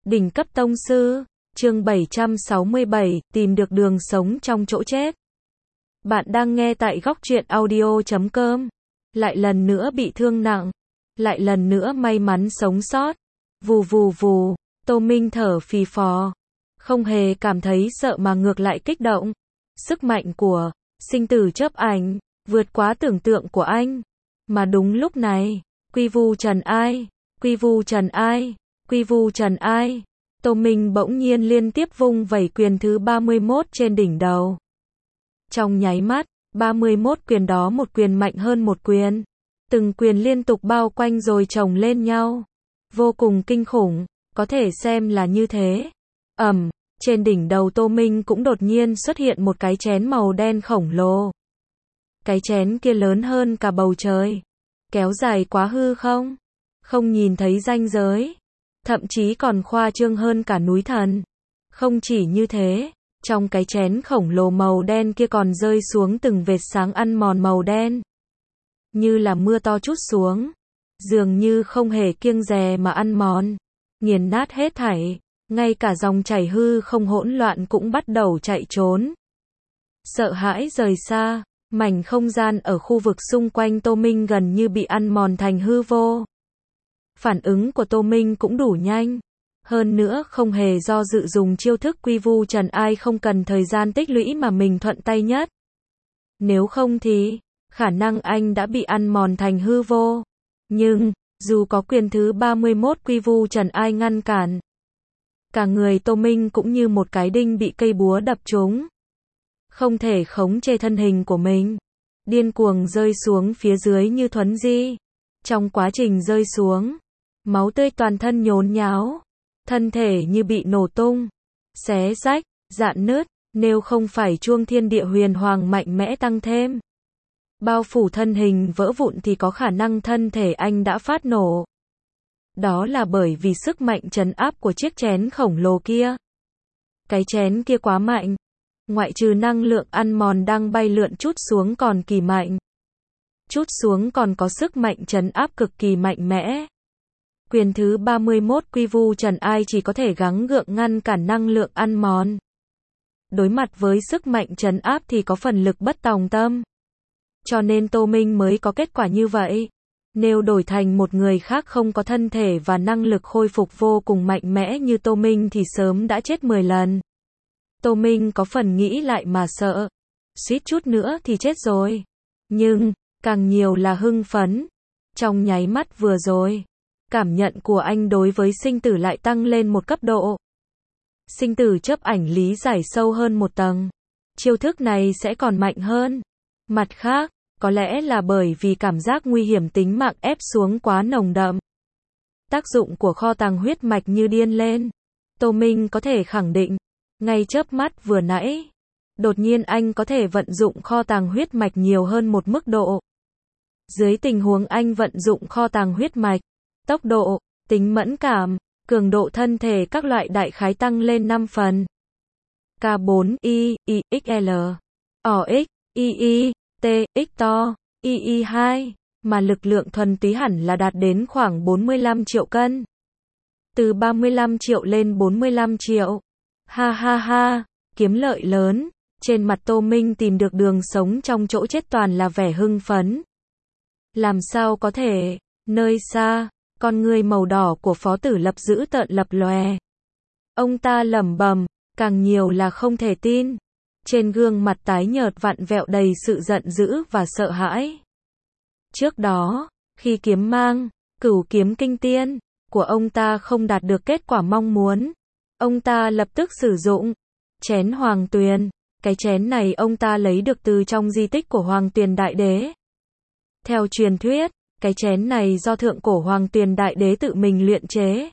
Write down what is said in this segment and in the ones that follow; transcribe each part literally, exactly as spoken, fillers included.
Đỉnh cấp tông sư, chương bảy trăm sáu mươi bảy, tìm được đường sống trong chỗ chết. Bạn đang nghe tại góc truyện audio chấm com. Lại lần nữa bị thương nặng, lại lần nữa may mắn sống sót. Vù vù vù, Tô Minh thở phì phò, không hề cảm thấy sợ mà ngược lại kích động. Sức mạnh của sinh tử chớp ảnh vượt quá tưởng tượng của anh. Mà đúng lúc này, Quy Vu Trần Ai, Quy Vu Trần Ai, Quy Vu Trần Ai, Tô Minh bỗng nhiên liên tiếp vung vẩy quyền thứ ba mươi mốt trên đỉnh đầu. Trong nháy mắt, ba mươi mốt quyền đó một quyền mạnh hơn một quyền. Từng quyền liên tục bao quanh rồi chồng lên nhau. Vô cùng kinh khủng, có thể xem là như thế. Ầm, trên đỉnh đầu Tô Minh cũng đột nhiên xuất hiện một cái chén màu đen khổng lồ. Cái chén kia lớn hơn cả bầu trời. Kéo dài quá hư không? Không nhìn thấy ranh giới. Thậm chí còn khoa trương hơn cả núi thần. Không chỉ như thế, trong cái chén khổng lồ màu đen kia còn rơi xuống từng vệt sáng ăn mòn màu đen. Như là mưa to trút xuống. Dường như không hề kiêng dè mà ăn mòn. Nghiền nát hết thảy. Ngay cả dòng chảy hư không hỗn loạn cũng bắt đầu chạy trốn. Sợ hãi rời xa. Mảnh không gian ở khu vực xung quanh Tô Minh gần như bị ăn mòn thành hư vô. Phản ứng của Tô Minh cũng đủ nhanh. Hơn nữa không hề do dự dùng chiêu thức Quy Vu Trần Ai, không cần thời gian tích lũy mà mình thuận tay nhất. Nếu không thì, khả năng anh đã bị ăn mòn thành hư vô. Nhưng, dù có quyền thứ ba mươi mốt Quy Vu Trần Ai ngăn cản, cả người Tô Minh cũng như một cái đinh bị cây búa đập trúng. Không thể khống chế thân hình của mình. Điên cuồng rơi xuống phía dưới như thuấn di. Trong quá trình rơi xuống, máu tươi toàn thân nhốn nháo. Thân thể như bị nổ tung, xé rách, rạn nứt. Nếu không phải chuông thiên địa huyền hoàng mạnh mẽ tăng thêm, bao phủ thân hình vỡ vụn thì có khả năng thân thể anh đã phát nổ. Đó là bởi vì sức mạnh trấn áp của chiếc chén khổng lồ kia. Cái chén kia quá mạnh. Ngoại trừ năng lượng ăn mòn đang bay lượn trút xuống còn kỳ mạnh. Trút xuống còn có sức mạnh trấn áp cực kỳ mạnh mẽ. Quyền thứ ba mươi mốt Quy Vu Trần Ai chỉ có thể gắng gượng ngăn cản năng lượng ăn mòn. Đối mặt với sức mạnh trấn áp thì có phần lực bất tòng tâm. Cho nên Tô Minh mới có kết quả như vậy. Nếu đổi thành một người khác không có thân thể và năng lực khôi phục vô cùng mạnh mẽ như Tô Minh thì sớm đã chết mười lần. Tô Minh có phần nghĩ lại mà sợ. Suýt chút nữa thì chết rồi. Nhưng, càng nhiều là hưng phấn. Trong nháy mắt vừa rồi, cảm nhận của anh đối với sinh tử lại tăng lên một cấp độ. Sinh tử chớp ảnh lý giải sâu hơn một tầng. Chiêu thức này sẽ còn mạnh hơn. Mặt khác, có lẽ là bởi vì cảm giác nguy hiểm tính mạng ép xuống quá nồng đậm. Tác dụng của kho tàng huyết mạch như điên lên. Tô Minh có thể khẳng định, ngay chớp mắt vừa nãy, đột nhiên anh có thể vận dụng kho tàng huyết mạch nhiều hơn một mức độ. Dưới tình huống anh vận dụng kho tàng huyết mạch, tốc độ, tính mẫn cảm, cường độ thân thể các loại đại khái tăng lên năm phần. K bốn I, I, X L, O X, I I, T, X to, I I hai, mà lực lượng thuần túy hẳn là đạt đến khoảng bốn mươi lăm triệu cân. Từ ba mươi lăm triệu lên bốn mươi lăm triệu. Ha ha ha, kiếm lợi lớn. Trên mặt Tô Minh tìm được đường sống trong chỗ chết toàn là vẻ hưng phấn. Làm sao có thể? Nơi xa, con người màu đỏ của Phó Tử Lập dữ tợn lập lòe. Ông ta lẩm bẩm, càng nhiều là không thể tin. Trên gương mặt tái nhợt vặn vẹo đầy sự giận dữ và sợ hãi. Trước đó, khi kiếm mang, cửu kiếm kinh tiên, của ông ta không đạt được kết quả mong muốn, ông ta lập tức sử dụng chén Hoàng Tuyền. Cái chén này ông ta lấy được từ trong di tích của Hoàng Tuyền Đại Đế. Theo truyền thuyết, cái chén này do thượng cổ Hoàng Tuyền Đại Đế tự mình luyện chế.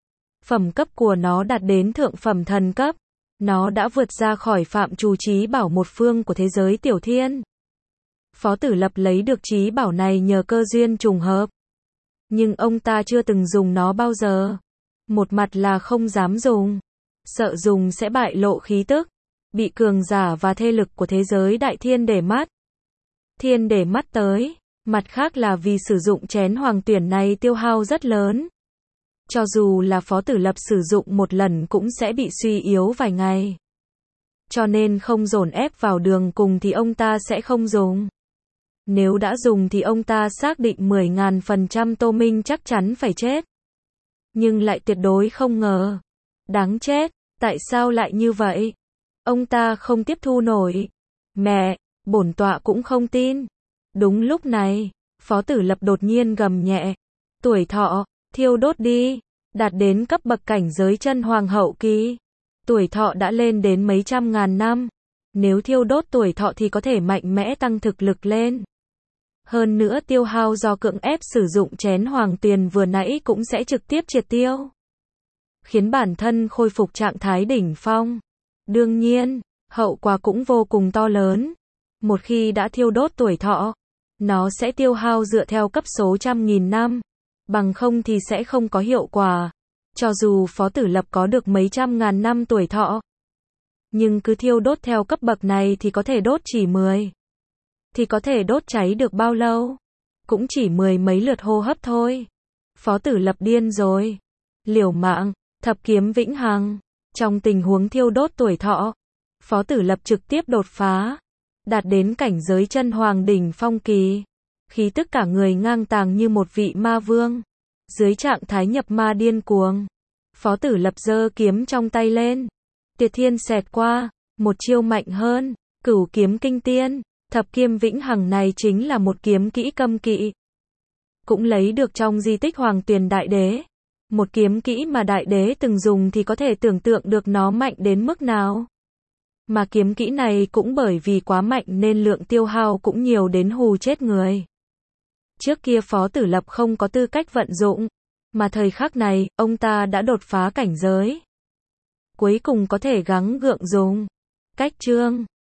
Phẩm cấp của nó đạt đến thượng phẩm thần cấp. Nó đã vượt ra khỏi phạm trù trí bảo một phương của thế giới tiểu thiên. Phó Tử Lập lấy được trí bảo này nhờ cơ duyên trùng hợp. Nhưng ông ta chưa từng dùng nó bao giờ. Một mặt là không dám dùng. Sợ dùng sẽ bại lộ khí tức. Bị cường giả và thế lực của thế giới đại thiên để mắt. Thiên để mắt tới. Mặt khác là vì sử dụng chén Hoàng Tuyển này tiêu hao rất lớn. Cho dù là Phó Tử Lập sử dụng một lần cũng sẽ bị suy yếu vài ngày. Cho nên không dồn ép vào đường cùng thì ông ta sẽ không dùng. Nếu đã dùng thì ông ta xác định mười ngàn phần trăm Tô Minh chắc chắn phải chết. Nhưng lại tuyệt đối không ngờ. Đáng chết, tại sao lại như vậy? Ông ta không tiếp thu nổi. Mẹ, bổn tọa cũng không tin. Đúng lúc này, Phó Tử Lập đột nhiên gầm nhẹ. Tuổi thọ, thiêu đốt đi, đạt đến cấp bậc cảnh giới chân hoàng hậu kỳ. Tuổi thọ đã lên đến mấy trăm ngàn năm. Nếu thiêu đốt tuổi thọ thì có thể mạnh mẽ tăng thực lực lên. Hơn nữa tiêu hao do cưỡng ép sử dụng chén hoàng tuyền vừa nãy cũng sẽ trực tiếp triệt tiêu. Khiến bản thân khôi phục trạng thái đỉnh phong. Đương nhiên, hậu quả cũng vô cùng to lớn. Một khi đã thiêu đốt tuổi thọ, nó sẽ tiêu hao dựa theo cấp số trăm nghìn năm. Bằng không thì sẽ không có hiệu quả. Cho dù Phó Tử Lập có được mấy trăm ngàn năm tuổi thọ, nhưng cứ thiêu đốt theo cấp bậc này thì có thể đốt chỉ mười. Thì có thể đốt cháy được bao lâu? Cũng chỉ mười mấy lượt hô hấp thôi. Phó Tử Lập điên rồi. Liều mạng, thập kiếm vĩnh hằng. Trong tình huống thiêu đốt tuổi thọ, Phó Tử Lập trực tiếp đột phá, đạt đến cảnh giới chân hoàng đỉnh phong kỳ. Khí tức cả người ngang tàng như một vị ma vương. Dưới trạng thái nhập ma điên cuồng, Phó Tử Lập giơ kiếm trong tay lên. Tiệt thiên xẹt qua, một chiêu mạnh hơn, cửu kiếm kinh tiên. Thập kiếm vĩnh hằng này chính là một kiếm kỹ cấm kỵ. Cũng lấy được trong di tích Hoàng Tuyền Đại Đế. Một kiếm kỹ mà Đại Đế từng dùng thì có thể tưởng tượng được nó mạnh đến mức nào. Mà kiếm kỹ này cũng bởi vì quá mạnh nên lượng tiêu hao cũng nhiều đến hù chết người. Trước kia Phó Tử Lập không có tư cách vận dụng, mà thời khắc này, ông ta đã đột phá cảnh giới. Cuối cùng có thể gắng gượng dùng. Cách chương